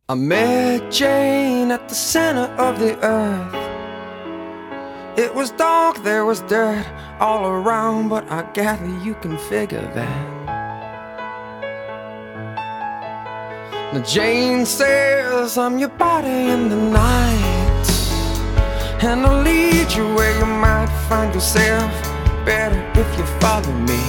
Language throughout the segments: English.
I met Jane at the center of the earth. It was dark, there was dirt all around, but I gather you can figure that. Now Jane says I'm your body in the night, and I'll lead you where you might find yourself better if you follow me.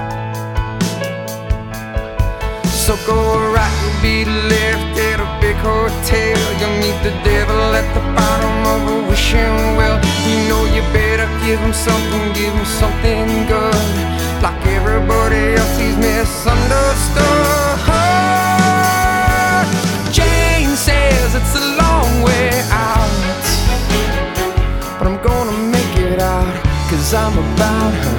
So go right, you'll be left at a big hotel. You'll meet the devil at the bottom of a wishing well. You know you better give him something good. Like everybody else, he's misunderstood. Jane says it's a long way out, but I'm gonna make it out, 'cause I'm about her.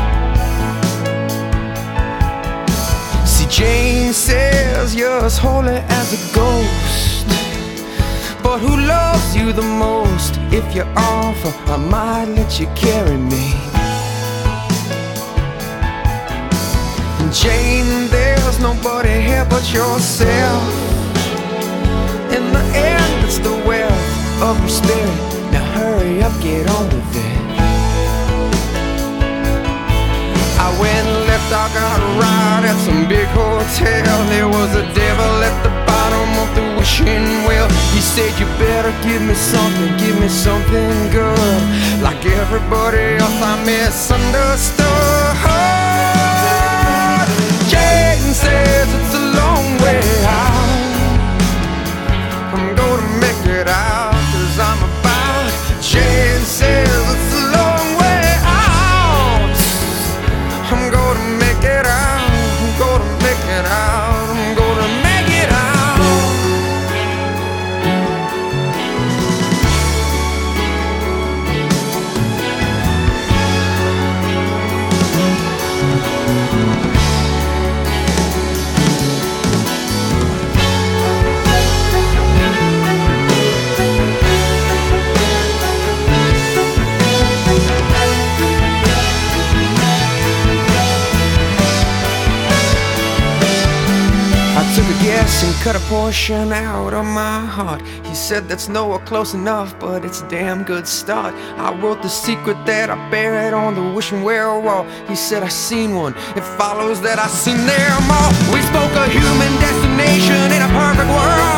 Jane says you're as holy as a ghost, but who loves you the most? If you offer, I might let you carry me. And Jane, there's nobody here but yourself. In the end, it's the wealth of your spirit. Now hurry up, get on with it. I went left, I got right at some big hotel. There was a devil at the bottom of the wishing well. He said you better give me something good. Like everybody else, I misunderstood. Jane says it's a long way out. I'm gonna make it out, 'cause I'm about. Jane says it's a long way out. I'm gonna make it out, I'm gonna make it out, I'm gonna make it out. Took a guess and cut a portion out of my heart. He said that's nowhere close enough, but it's a damn good start. I wrote the secret that I buried on the wishing well wall. He said I seen one, it follows that I seen them all. We spoke a human destination in a perfect world.